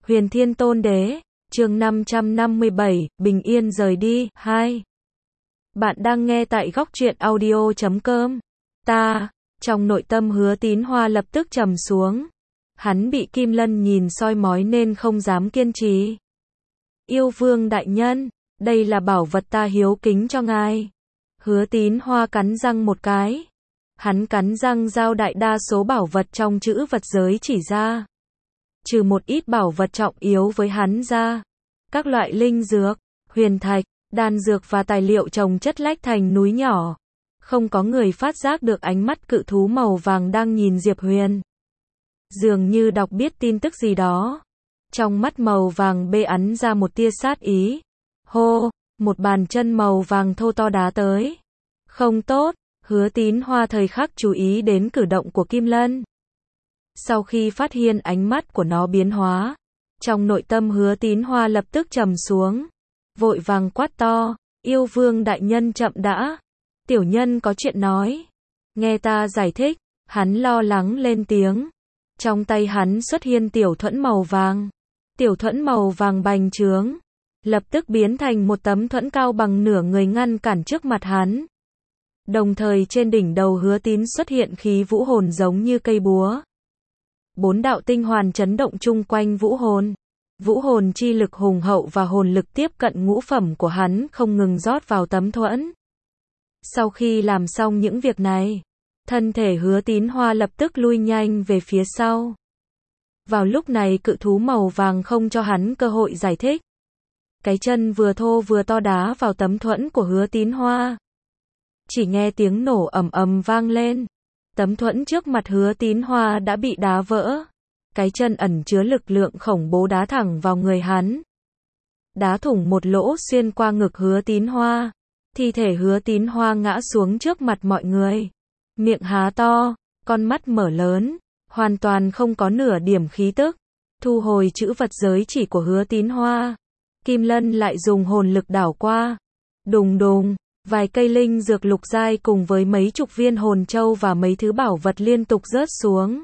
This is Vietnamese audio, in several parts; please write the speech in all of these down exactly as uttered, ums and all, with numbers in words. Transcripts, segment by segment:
Huyền Thiên Tôn Đế, chương năm trăm năm mươi bảy, Bình Yên rời đi, hai. Bạn đang nghe tại góc truyện audio chấm com. Ta, trong nội tâm Hứa Tín Hoa lập tức trầm xuống. Hắn bị Kim Lân nhìn soi mói nên không dám kiên trì. Yêu Vương đại nhân, đây là bảo vật ta hiếu kính cho ngài. Hứa Tín Hoa cắn răng một cái. Hắn cắn răng giao đại đa số bảo vật trong chữ vật giới chỉ ra. Trừ một ít bảo vật trọng yếu với hắn ra. Các loại linh dược, huyền thạch, đan dược và tài liệu trồng chất lách thành núi nhỏ. Không có người phát giác được ánh mắt cự thú màu vàng đang nhìn Diệp Huyền. Dường như đọc biết tin tức gì đó. Trong mắt màu vàng bê ắn ra một tia sát ý. Hô, một bàn chân màu vàng thô to đá tới. Không tốt, Hứa Tín Hoa thời khắc chú ý đến cử động của Kim Lân. Sau khi phát hiện ánh mắt của nó biến hóa, trong nội tâm Hứa Tín Hoa lập tức trầm xuống. Vội vàng quát to, yêu vương đại nhân chậm đã. Tiểu nhân có chuyện nói. Nghe ta giải thích, hắn lo lắng lên tiếng. Trong tay hắn xuất hiện tiểu thuẫn màu vàng. Tiểu thuẫn màu vàng bành trướng. Lập tức biến thành một tấm thuẫn cao bằng nửa người ngăn cản trước mặt hắn. Đồng thời trên đỉnh đầu Hứa Tín xuất hiện khí vũ hồn giống như cây búa. Bốn đạo tinh hoàn chấn động chung quanh vũ hồn. Vũ hồn chi lực hùng hậu và hồn lực tiếp cận ngũ phẩm của hắn không ngừng rót vào tấm thuẫn. Sau khi làm xong những việc này, thân thể Hứa Tín Hoa lập tức lui nhanh về phía sau. Vào lúc này cự thú màu vàng không cho hắn cơ hội giải thích. Cái chân vừa thô vừa to đá vào tấm thuẫn của Hứa Tín Hoa. Chỉ nghe tiếng nổ ầm ầm vang lên. Tấm thuẫn trước mặt Hứa Tín Hoa đã bị đá vỡ. Cái chân ẩn chứa lực lượng khủng bố đá thẳng vào người hắn. Đá thủng một lỗ xuyên qua ngực Hứa Tín Hoa. Thi thể Hứa Tín Hoa ngã xuống trước mặt mọi người. Miệng há to, con mắt mở lớn, hoàn toàn không có nửa điểm khí tức. Thu hồi chữ vật giới chỉ của Hứa Tín Hoa. Kim Lân lại dùng hồn lực đảo qua. Đùng đùng, vài cây linh dược lục giai cùng với mấy chục viên hồn châu và mấy thứ bảo vật liên tục rớt xuống.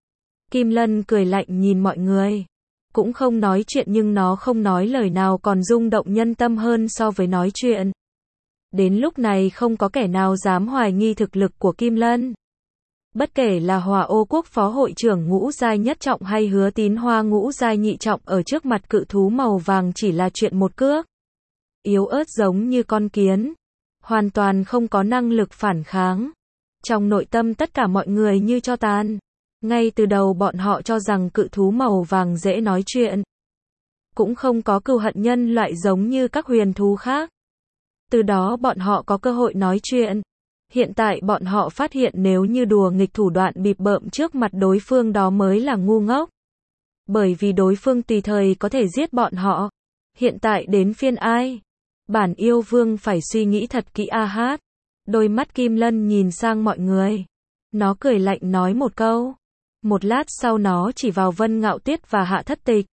Kim Lân cười lạnh nhìn mọi người. Cũng không nói chuyện nhưng nó không nói lời nào còn rung động nhân tâm hơn so với nói chuyện. Đến lúc này không có kẻ nào dám hoài nghi thực lực của Kim Lân. Bất kể là Hỏa Ô Quốc phó hội trưởng ngũ giai nhất trọng hay Hứa Tín Hoa ngũ giai nhị trọng ở trước mặt cự thú màu vàng chỉ là chuyện một cước. Yếu ớt giống như con kiến. Hoàn toàn không có năng lực phản kháng. Trong nội tâm tất cả mọi người như tro tàn. Ngay từ đầu bọn họ cho rằng cự thú màu vàng dễ nói chuyện. Cũng không có cừu hận nhân loại giống như các huyền thú khác. Từ đó bọn họ có cơ hội nói chuyện. Hiện tại bọn họ phát hiện nếu như đùa nghịch thủ đoạn bịp bợm trước mặt đối phương đó mới là ngu ngốc. Bởi vì đối phương tùy thời có thể giết bọn họ. Hiện tại đến phiên ai? Bản yêu vương phải suy nghĩ thật kỹ a hát. Đôi mắt Kim Lân nhìn sang mọi người. Nó cười lạnh nói một câu. Một lát sau nó chỉ vào Vân Ngạo Tuyết và Hạ Thất Tịch.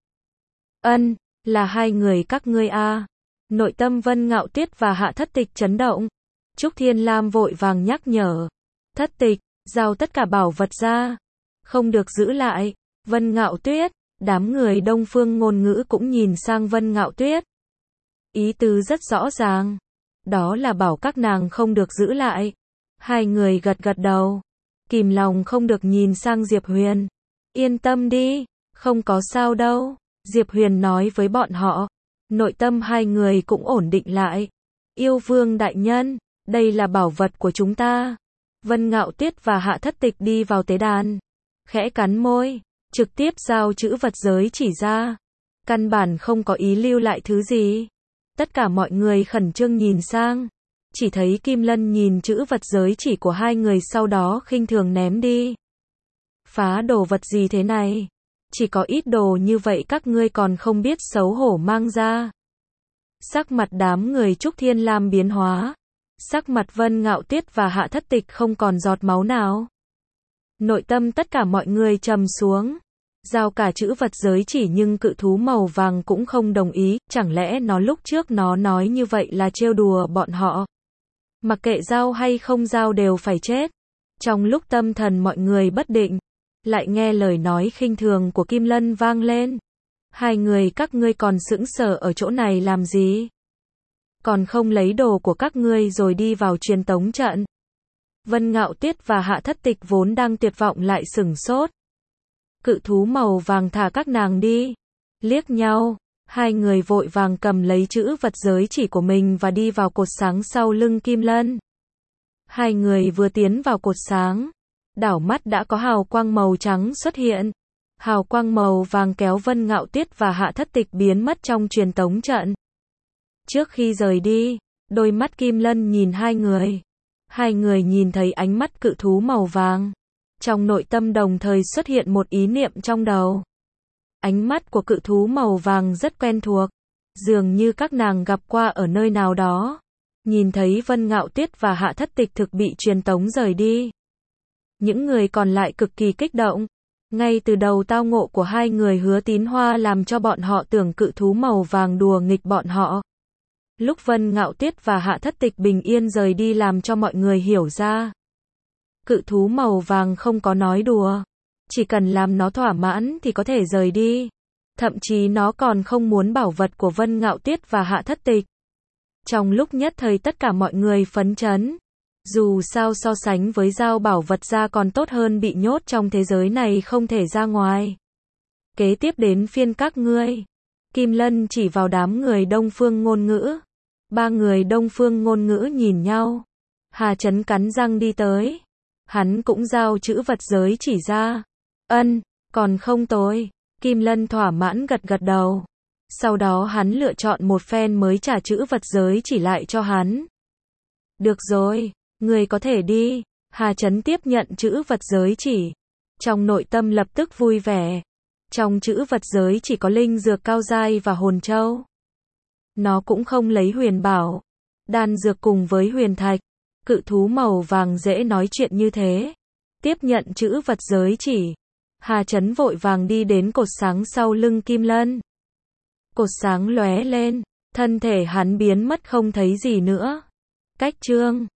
Ân, là hai người các ngươi a. Nội tâm Vân Ngạo Tuyết và Hạ Thất Tịch chấn động. Trúc Thiên Lam vội vàng nhắc nhở. Thất Tịch, giao tất cả bảo vật ra. Không được giữ lại. Vân Ngạo Tuyết, đám người Đông Phương ngôn ngữ cũng nhìn sang Vân Ngạo Tuyết. Ý tứ rất rõ ràng. Đó là bảo các nàng không được giữ lại. Hai người gật gật đầu. Kìm lòng không được nhìn sang Diệp Huyền. Yên tâm đi, không có sao đâu. Diệp Huyền nói với bọn họ. Nội tâm hai người cũng ổn định lại. Yêu vương đại nhân, đây là bảo vật của chúng ta. Vân Ngạo Tuyết và Hạ Thất Tịch đi vào tế đàn. Khẽ cắn môi, trực tiếp giao chữ vật giới chỉ ra. Căn bản không có ý lưu lại thứ gì. Tất cả mọi người khẩn trương nhìn sang. Chỉ thấy Kim Lân nhìn chữ vật giới chỉ của hai người sau đó khinh thường ném đi. Phá đồ vật gì thế này? Chỉ có ít đồ như vậy các ngươi còn không biết xấu hổ mang ra. Sắc mặt đám người Trúc Thiên Lam biến hóa. Sắc mặt Vân Ngạo Tuyết và Hạ Thất Tịch không còn giọt máu nào. Nội tâm tất cả mọi người trầm xuống. Giao cả chữ vật giới chỉ nhưng cự thú màu vàng cũng không đồng ý. Chẳng lẽ nó lúc trước nó nói như vậy là trêu đùa bọn họ? Mặc kệ giao hay không giao đều phải chết. Trong lúc tâm thần mọi người bất định, lại nghe lời nói khinh thường của Kim Lân vang lên. Hai người các ngươi còn sững sờ ở chỗ này làm gì? Còn không lấy đồ của các ngươi rồi đi vào truyền tống trận. Vân Ngạo Tuyết và Hạ Thất Tịch vốn đang tuyệt vọng lại sửng sốt. Cự thú màu vàng thả các nàng đi. Liếc nhau, hai người vội vàng cầm lấy chữ vật giới chỉ của mình và đi vào cột sáng sau lưng Kim Lân. Hai người vừa tiến vào cột sáng, đảo mắt đã có hào quang màu trắng xuất hiện. Hào quang màu vàng kéo Vân Ngạo Tuyết và Hạ Thất Tịch biến mất trong truyền tống trận. Trước khi rời đi, đôi mắt Kim Lân nhìn hai người. Hai người nhìn thấy ánh mắt cự thú màu vàng. Trong nội tâm đồng thời xuất hiện một ý niệm trong đầu. Ánh mắt của cự thú màu vàng rất quen thuộc. Dường như các nàng gặp qua ở nơi nào đó. Nhìn thấy Vân Ngạo Tuyết và Hạ Thất Tịch thực bị truyền tống rời đi. Những người còn lại cực kỳ kích động. Ngay từ đầu tao ngộ của hai người Hứa Tín Hoa làm cho bọn họ tưởng cự thú màu vàng đùa nghịch bọn họ. Lúc Vân Ngạo Tuyết và Hạ Thất Tịch bình yên rời đi làm cho mọi người hiểu ra. Cự thú màu vàng không có nói đùa. Chỉ cần làm nó thỏa mãn thì có thể rời đi. Thậm chí nó còn không muốn bảo vật của Vân Ngạo Tuyết và Hạ Thất Tịch. Trong lúc nhất thời tất cả mọi người phấn chấn. Dù sao so sánh với giao bảo vật ra còn tốt hơn bị nhốt trong thế giới này không thể ra ngoài. Kế tiếp đến phiên các ngươi. Kim Lân chỉ vào đám người Đông Phương Ngôn Ngữ. Ba người Đông Phương Ngôn Ngữ nhìn nhau. Hà Chấn cắn răng đi tới. Hắn cũng giao chữ vật giới chỉ ra. Ân, còn không tồi. Kim Lân thỏa mãn gật gật đầu. Sau đó hắn lựa chọn một phen mới trả chữ vật giới chỉ lại cho hắn. Được rồi, người có thể đi. Hà Chấn tiếp nhận chữ vật giới chỉ. Trong nội tâm lập tức vui vẻ. Trong chữ vật giới chỉ có linh dược cao giai và hồn châu. Nó cũng không lấy huyền bảo, đan dược cùng với huyền thạch. Cự thú màu vàng dễ nói chuyện như thế. Tiếp nhận chữ vật giới chỉ. Hà Chấn vội vàng đi đến cột sáng sau lưng Kim Lân. Cột sáng lóe lên, thân thể hắn biến mất không thấy gì nữa. Cách chương